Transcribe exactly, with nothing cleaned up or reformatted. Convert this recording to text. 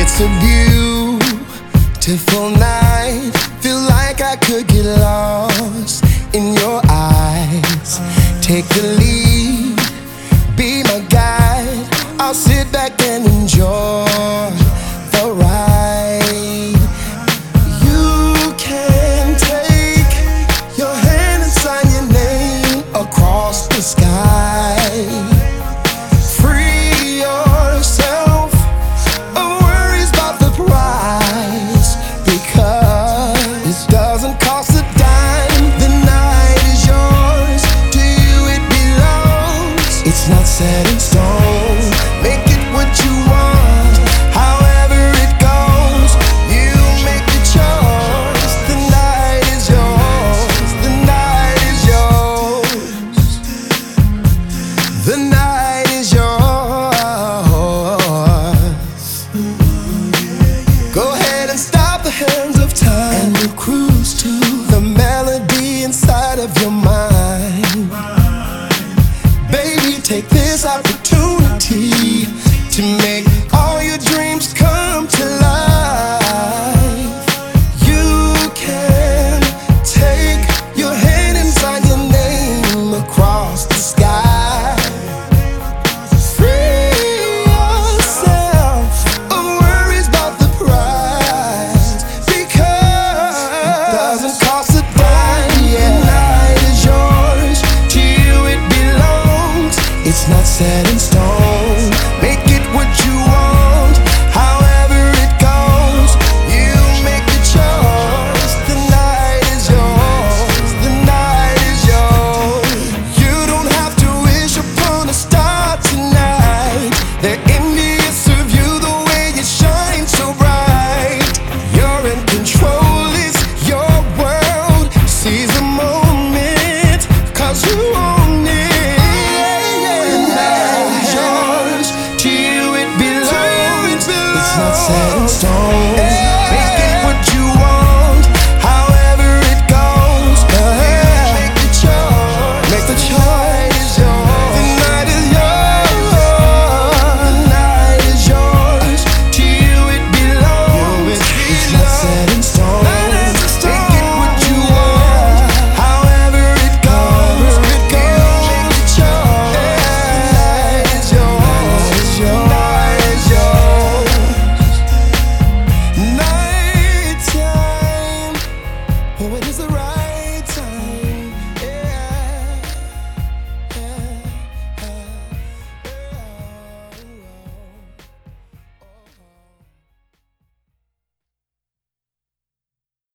It's a beautiful night. Feel like I could get lost in your eyes. Take the lead, be my guide. I'll sit back and enjoy the ride. You can take your hand and sign your name across the sky. Free yourself of worries about the price, because it doesn't cost a dime. The night is yours, to you it belongs. It's not set in stone, make it what you want. However it goes, you make the choice. The night is yours, the night is yours, the night is yours. Go ahead and stop the hands of time, and we'll cruise to the melody inside of your mind. Baby, take this opportunity to make all your dreams come to life. You can take your hand and sign your name across the sky. Free yourself of worries about the price, because it doesn't cost a dime. The night is yours, to you it belongs. It's not set in stone, make it what you want. However it goes, you make the choice. The night is yours, the night is yours. You don't have to wish upon a star tonight. They're envious of you, the way you shine so bright. You're in control, it's your world. Seize the moment, cause you own it. The night is yours, to you it belongs. It's not set in stone.